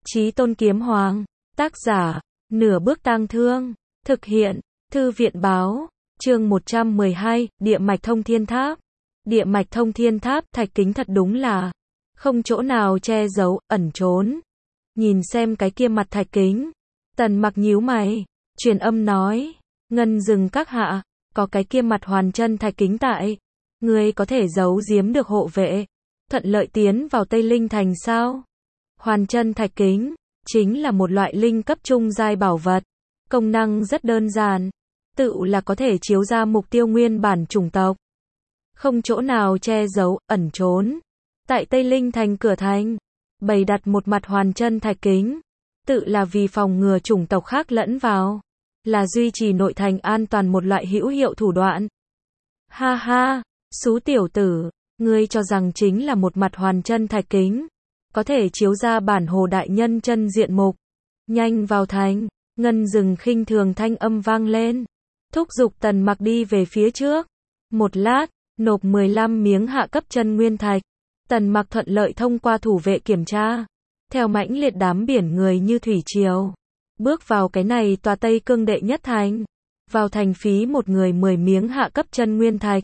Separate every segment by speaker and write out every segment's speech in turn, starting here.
Speaker 1: Chí Tôn Kiếm Hoàng, tác giả, Nửa Bước Tang Thương, thực hiện, Thư viện Báo, chương 112, Địa mạch thông thiên tháp. Địa mạch thông thiên tháp, thạch kính thật đúng là không chỗ nào che giấu, ẩn trốn. Nhìn xem cái kia mặt thạch kính, Tần Mặc nhíu mày, truyền âm nói, Ngân Dừng các hạ, có cái kia mặt hoàn chân thạch kính tại, ngươi có thể giấu giếm được hộ vệ, thuận lợi tiến vào Tây Linh thành sao? Hoàn chân thạch kính chính là một loại linh cấp trung giai bảo vật, công năng rất đơn giản, tự là có thể chiếu ra mục tiêu nguyên bản chủng tộc, không chỗ nào che giấu, ẩn trốn. Tại Tây Linh thành cửa thành, bày đặt một mặt hoàn chân thạch kính, tự là vì phòng ngừa chủng tộc khác lẫn vào, là duy trì nội thành an toàn một loại hữu hiệu thủ đoạn. Ha ha, xú tiểu tử, ngươi cho rằng chính là một mặt hoàn chân thạch kính, có thể chiếu ra bản hồ đại nhân chân diện mục. Nhanh vào thành, Ngân Dừng khinh thường thanh âm vang lên, thúc giục Tần Mặc đi về phía trước. Một lát, nộp 15 miếng hạ cấp chân nguyên thạch. Tần Mặc thuận lợi thông qua thủ vệ kiểm tra, theo mãnh liệt đám biển người như thủy triều, bước vào cái này tòa Tây Cương đệ nhất thành. Vào thành phí một người 10 miếng hạ cấp chân nguyên thạch,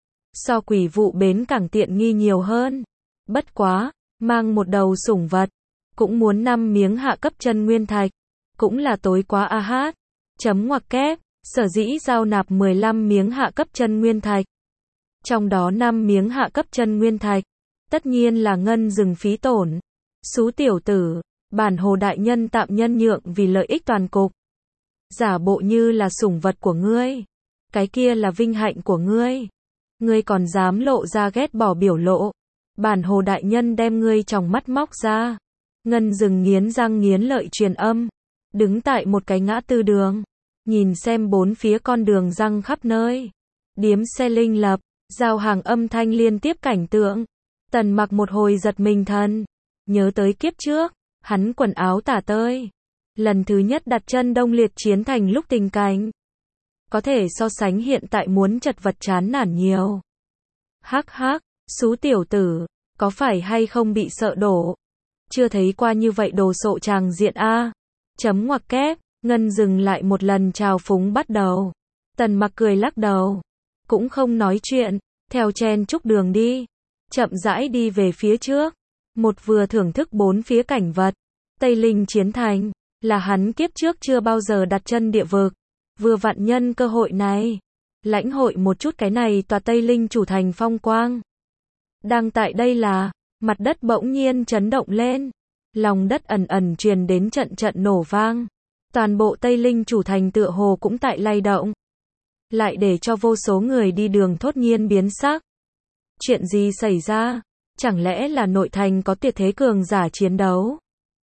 Speaker 1: so Quỷ Vụ bến cảng tiện nghi nhiều hơn. Bất quá, mang một đầu sủng vật, cũng muốn 5 miếng hạ cấp chân nguyên thạch, cũng là tối quá a hát. Chấm ngoặc kép, sở dĩ giao nạp 15 miếng hạ cấp chân nguyên thạch, trong đó 5 miếng hạ cấp chân nguyên thạch, tất nhiên là Ngân Dừng phí tổn. Xú tiểu tử, bản hồ đại nhân tạm nhân nhượng vì lợi ích toàn cục. Giả bộ như là sủng vật của ngươi, cái kia là vinh hạnh của ngươi. Ngươi còn dám lộ ra ghét bỏ biểu lộ, bản hồ đại nhân đem ngươi trong mắt móc ra. Ngân Dừng nghiến răng nghiến lợi truyền âm, đứng tại một cái ngã tư đường, nhìn xem bốn phía con đường răng khắp nơi, điếm xe linh lập, giao hàng âm thanh liên tiếp cảnh tượng. Tần Mặc một hồi giật mình thần, nhớ tới kiếp trước, hắn quần áo tả tơi, lần thứ nhất đặt chân Đông Liệt chiến thành lúc tình cảnh, có thể so sánh hiện tại muốn chật vật chán nản nhiều. Hắc hắc, xú tiểu tử, có phải hay không bị sợ đổ? Chưa thấy qua như vậy đồ sộ tràng diện a. Chấm ngoặc kép, Ngân Dừng lại một lần trào phúng bắt đầu. Tần Mặc cười lắc đầu, cũng không nói chuyện, theo chen chúc đường đi, chậm rãi đi về phía trước. Một vừa thưởng thức bốn phía cảnh vật, Tây Linh chiến thành, là hắn kiếp trước chưa bao giờ đặt chân địa vực, vừa vặn nhân cơ hội này, lãnh hội một chút cái này tòa Tây Linh chủ thành phong quang. Đang tại đây là, mặt đất bỗng nhiên chấn động lên, lòng đất ẩn ẩn truyền đến trận trận nổ vang, toàn bộ Tây Linh chủ thành tựa hồ cũng tại lay động, lại để cho vô số người đi đường thốt nhiên biến sắc. Chuyện gì xảy ra? Chẳng lẽ là nội thành có tuyệt thế cường giả chiến đấu?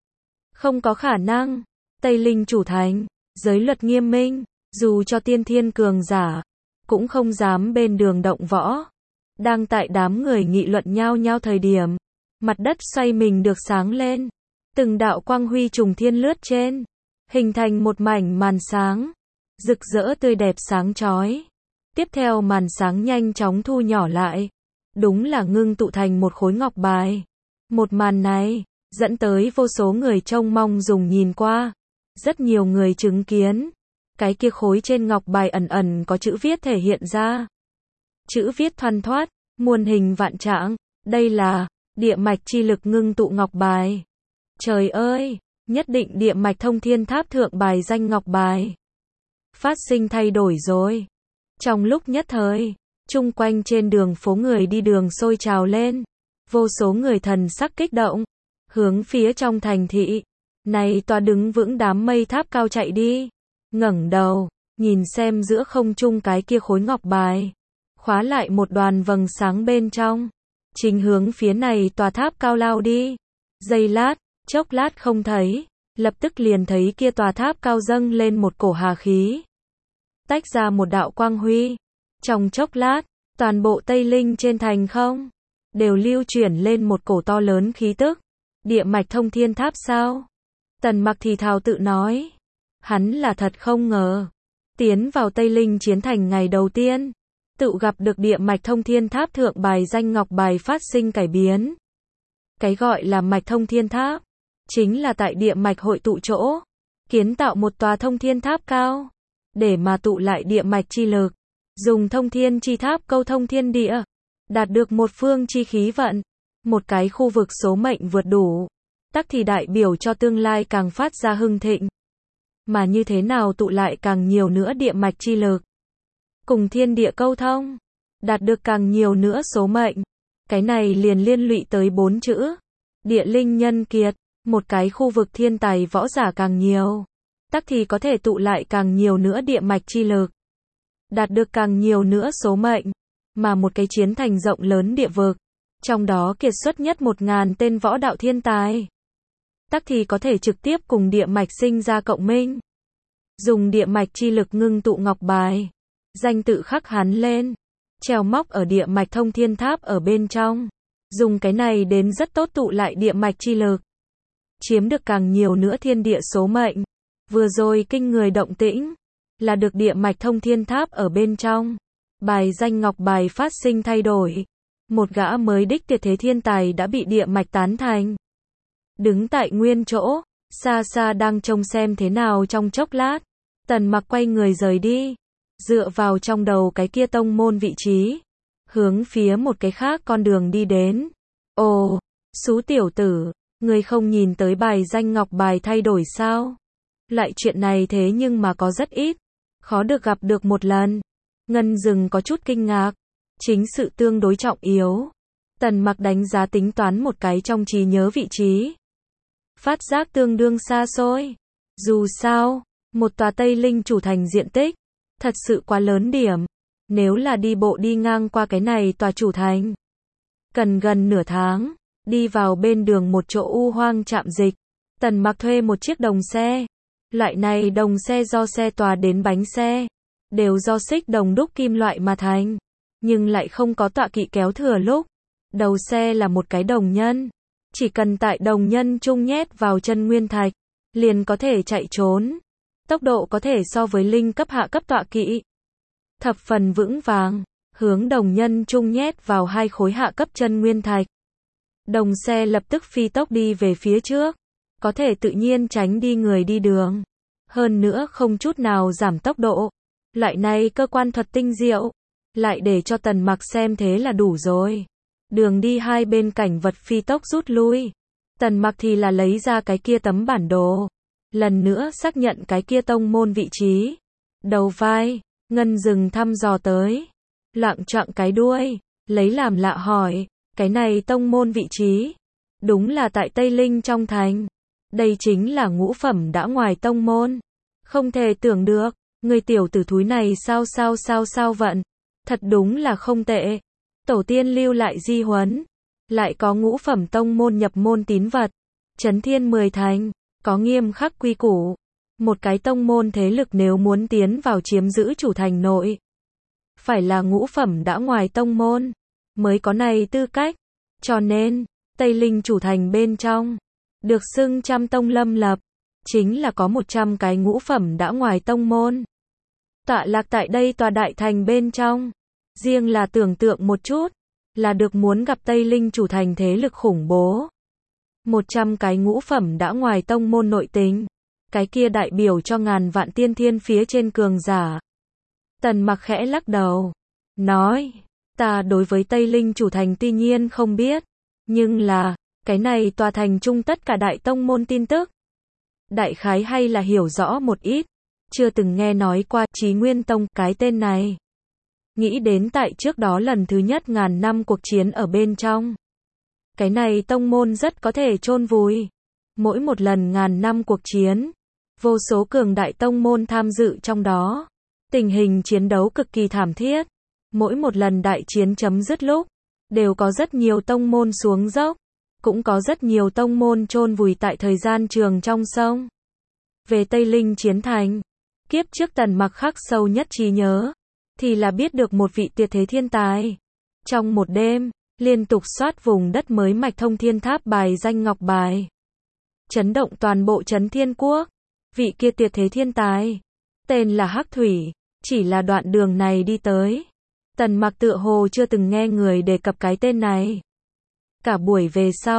Speaker 1: Không có khả năng. Tây Linh chủ thành, giới luật nghiêm minh, dù cho tiên thiên cường giả, cũng không dám bên đường động võ. Đang tại đám người nghị luận nhao nhao thời điểm, mặt đất xoay mình được sáng lên, từng đạo quang huy trùng thiên lướt trên, hình thành một mảnh màn sáng, rực rỡ tươi đẹp sáng chói. Tiếp theo màn sáng nhanh chóng thu nhỏ lại, đúng là ngưng tụ thành một khối ngọc bài. Một màn này, dẫn tới vô số người trông mong dùng nhìn qua. Rất nhiều người chứng kiến, cái kia khối trên ngọc bài ẩn ẩn có chữ viết thể hiện ra. Chữ viết thoăn thoắt, muôn hình vạn trạng, đây là địa mạch chi lực ngưng tụ ngọc bài. Trời ơi, nhất định địa mạch thông thiên tháp thượng bài danh ngọc bài phát sinh thay đổi rồi. Trong lúc nhất thời, chung quanh trên đường phố người đi đường sôi trào lên, vô số người thần sắc kích động, hướng phía trong thành thị này tòa đứng vững đám mây tháp cao chạy đi. Ngẩng đầu, nhìn xem giữa không trung cái kia khối ngọc bài, khóa lại một đoàn vầng sáng bên trong, chính hướng phía này tòa tháp cao lao đi. Giây lát, chốc lát không thấy, lập tức liền thấy kia tòa tháp cao dâng lên một cổ hà khí, tách ra một đạo quang huy. Trong chốc lát, toàn bộ Tây Linh trên thành không đều lưu chuyển lên một cổ to lớn khí tức. Địa mạch thông thiên tháp sao? Tần Mặc thì thào tự nói, hắn là thật không ngờ, tiến vào Tây Linh chiến thành ngày đầu tiên, tự gặp được địa mạch thông thiên tháp thượng bài danh ngọc bài phát sinh cải biến. Cái gọi là mạch thông thiên tháp, chính là tại địa mạch hội tụ chỗ, kiến tạo một tòa thông thiên tháp cao, để mà tụ lại địa mạch chi lực, dùng thông thiên chi tháp câu thông thiên địa, đạt được một phương chi khí vận, một cái khu vực số mệnh vượt đủ, tắc thì đại biểu cho tương lai càng phát ra hưng thịnh. Mà như thế nào tụ lại càng nhiều nữa địa mạch chi lực, cùng thiên địa câu thông, đạt được càng nhiều nữa số mệnh, cái này liền liên lụy tới 4 chữ, địa linh nhân kiệt, một cái khu vực thiên tài võ giả càng nhiều, tắc thì có thể tụ lại càng nhiều nữa địa mạch chi lực, đạt được càng nhiều nữa số mệnh, mà một cái chiến thành rộng lớn địa vực, trong đó kiệt xuất nhất 1000 tên võ đạo thiên tài, tắc thì có thể trực tiếp cùng địa mạch sinh ra cộng minh, dùng địa mạch chi lực ngưng tụ ngọc bài, danh tự khắc hắn lên, treo móc ở địa mạch thông thiên tháp ở bên trong, dùng cái này đến rất tốt tụ lại địa mạch chi lực, chiếm được càng nhiều nữa thiên địa số mệnh. Vừa rồi kinh người động tĩnh, là được địa mạch thông thiên tháp ở bên trong, bài danh ngọc bài phát sinh thay đổi, một gã mới đích tuyệt thế thiên tài đã bị địa mạch tán thành. Đứng tại nguyên chỗ, xa xa đang trông xem thế nào trong chốc lát, Tần Mặc quay người rời đi, dựa vào trong đầu cái kia tông môn vị trí, hướng phía một cái khác con đường đi đến. Ồ, xú tiểu tử, ngươi không nhìn tới bài danh ngọc bài thay đổi sao? Lại chuyện này thế nhưng mà có rất ít, khó được gặp được một lần. Ngân Dừng có chút kinh ngạc, chính sự tương đối trọng yếu. Tần Mặc đánh giá tính toán một cái trong trí nhớ vị trí, phát giác tương đương xa xôi. Dù sao, một tòa Tây Linh chủ thành diện tích, thật sự quá lớn điểm. Nếu là đi bộ đi ngang qua cái này tòa chủ thành, cần gần nửa tháng, đi vào bên đường một chỗ u hoang trạm dịch. Tần Mặc thuê một chiếc đồng xe. Loại này đồng xe do xe tòa đến bánh xe, đều do xích đồng đúc kim loại mà thành, nhưng lại không có tọa kỵ kéo thừa lúc. Đầu xe là một cái đồng nhân, chỉ cần tại đồng nhân trung nhét vào chân nguyên thạch, liền có thể chạy trốn. Tốc độ có thể so với linh cấp hạ cấp tọa kỵ. Thập phần vững vàng, hướng đồng nhân trung nhét vào 2 khối hạ cấp chân nguyên thạch. Đồng xe lập tức phi tốc đi về phía trước, có thể tự nhiên tránh đi người đi đường. Hơn nữa không chút nào giảm tốc độ. Loại này cơ quan thuật tinh diệu, lại để cho Tần Mặc xem thế là đủ rồi. Đường đi hai bên cảnh vật phi tốc rút lui. Tần Mặc thì là lấy ra cái kia tấm bản đồ, lần nữa xác nhận cái kia tông môn vị trí. Đầu vai, Ngân Dừng thăm dò tới, loạng choạng cái đuôi, lấy làm lạ hỏi, cái này tông môn vị trí, đúng là tại Tây Linh trong thành. Đây chính là ngũ phẩm đã ngoài tông môn. Không thể tưởng được, người tiểu tử thúi này sao vận. Thật đúng là không tệ. Tổ tiên lưu lại di huấn, lại có ngũ phẩm tông môn nhập môn tín vật, chấn thiên 10 thành, có nghiêm khắc quy củ. Một cái tông môn thế lực nếu muốn tiến vào chiếm giữ chủ thành nội, phải là ngũ phẩm đã ngoài tông môn, mới có này tư cách. Cho nên, Tây Linh chủ thành bên trong, được xưng trăm tông lâm lập, chính là có 100 cái ngũ phẩm đã ngoài tông môn. Tọa lạc tại đây tòa đại thành bên trong, riêng là tưởng tượng một chút, là được muốn gặp Tây Linh chủ thành thế lực khủng bố. 100 cái ngũ phẩm đã ngoài tông môn nội tình, cái kia đại biểu cho ngàn vạn tiên thiên phía trên cường giả. Tần Mặc khẽ lắc đầu, nói, ta đối với Tây Linh chủ thành tuy nhiên không biết, nhưng là, cái này tòa thành chung tất cả đại tông môn tin tức, đại khái hay là hiểu rõ một ít, chưa từng nghe nói qua Chí Nguyên Tông cái tên này. Nghĩ đến tại trước đó lần thứ nhất ngàn năm cuộc chiến ở bên trong, cái này tông môn rất có thể chôn vùi. Mỗi một lần ngàn năm cuộc chiến, vô số cường đại tông môn tham dự trong đó, tình hình chiến đấu cực kỳ thảm thiết. Mỗi một lần đại chiến chấm dứt lúc, đều có rất nhiều tông môn xuống dốc, cũng có rất nhiều tông môn chôn vùi tại thời gian trường trong sông. Về Tây Linh chiến thành, kiếp trước Tần Mặc khắc sâu nhất trí nhớ, thì là biết được một vị tuyệt thế thiên tài. Trong một đêm, liên tục soát vùng đất mới mạch thông thiên tháp bài danh ngọc bài, chấn động toàn bộ Trấn Thiên Quốc. Vị kia tuyệt thế thiên tài, tên là Hắc Thủy, chỉ là đoạn đường này đi tới, Tần Mặc tựa hồ chưa từng nghe người đề cập cái tên này. Cả buổi về sau,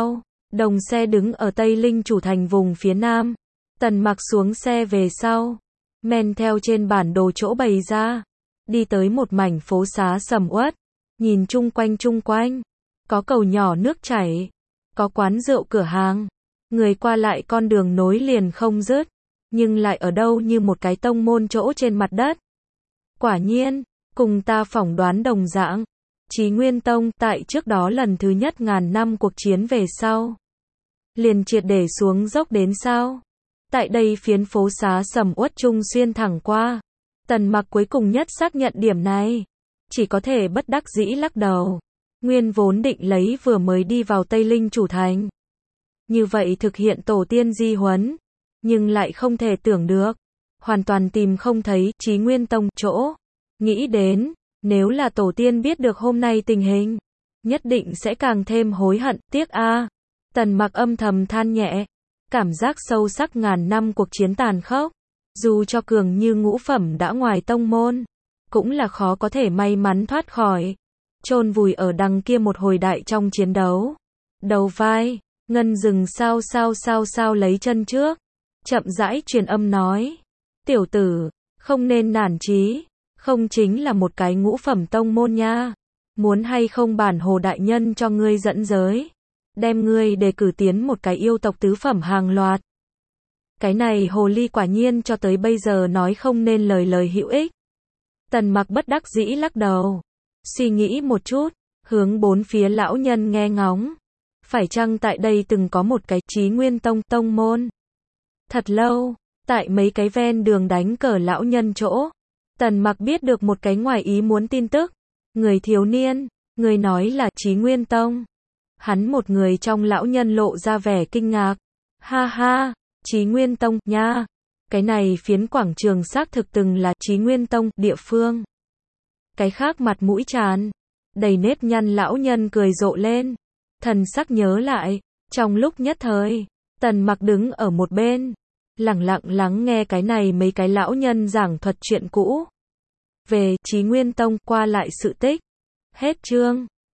Speaker 1: Đồng xe đứng ở Tây Linh Chủ thành vùng phía nam. Tần Mặc xuống xe về sau, men theo trên bản đồ chỗ bày ra, đi tới một mảnh phố xá sầm uất, nhìn chung quanh, có cầu nhỏ nước chảy, có quán rượu cửa hàng, người qua lại con đường nối liền không dứt, nhưng lại ở đâu như một cái tông môn chỗ trên mặt đất. Quả nhiên, cùng ta phỏng đoán đồng dạng, Chí Nguyên Tông tại trước đó lần thứ nhất ngàn năm cuộc chiến về sau, liền triệt để xuống dốc đến sao? Tại đây phiến phố xá sầm uất trung xuyên thẳng qua, Tần Mặc cuối cùng nhất xác nhận điểm này, chỉ có thể bất đắc dĩ lắc đầu. Nguyên vốn định lấy vừa mới đi vào Tây Linh Chủ thành, như vậy thực hiện tổ tiên di huấn, nhưng lại không thể tưởng được, hoàn toàn tìm không thấy Chí Nguyên Tông chỗ. Nghĩ đến, nếu là tổ tiên biết được hôm nay tình hình, nhất định sẽ càng thêm hối hận, tiếc a. Tần Mặc âm thầm than nhẹ, cảm giác sâu sắc ngàn năm cuộc chiến tàn khốc, dù cho cường như ngũ phẩm đã ngoài tông môn, cũng là khó có thể may mắn thoát khỏi, chôn vùi ở đằng kia một hồi đại trong chiến đấu. Đầu vai, Ngân dừng sao lấy chân trước, chậm rãi truyền âm nói, tiểu tử, không nên nản chí, không chính là một cái ngũ phẩm tông môn nha, muốn hay không bản hồ đại nhân cho ngươi dẫn giới, đem ngươi đề cử tiến một cái yêu tộc tứ phẩm hàng loạt. Cái này hồ ly quả nhiên cho tới bây giờ nói không nên lời hữu ích. Tần Mặc bất đắc dĩ lắc đầu, suy nghĩ một chút, hướng bốn phía lão nhân nghe ngóng, phải chăng tại đây từng có một cái Chí Nguyên Tông tông môn? Thật lâu, tại mấy cái ven đường đánh cờ lão nhân chỗ, Tần Mặc biết được một cái ngoài ý muốn tin tức, người thiếu niên, người nói là Chí Nguyên Tông. Hắn một người trong lão nhân lộ ra vẻ kinh ngạc, ha ha, Chí Nguyên Tông nha, cái này phiến quảng trường xác thực từng là Chí Nguyên Tông địa phương. Cái khác mặt mũi tràn đầy nếp nhăn lão nhân cười rộ lên, thần sắc nhớ lại, trong lúc nhất thời, Tần Mặc đứng ở một bên, lẳng lặng lắng nghe cái này mấy cái lão nhân giảng thuật chuyện cũ về Chí Nguyên Tông qua lại sự tích. Hết chương.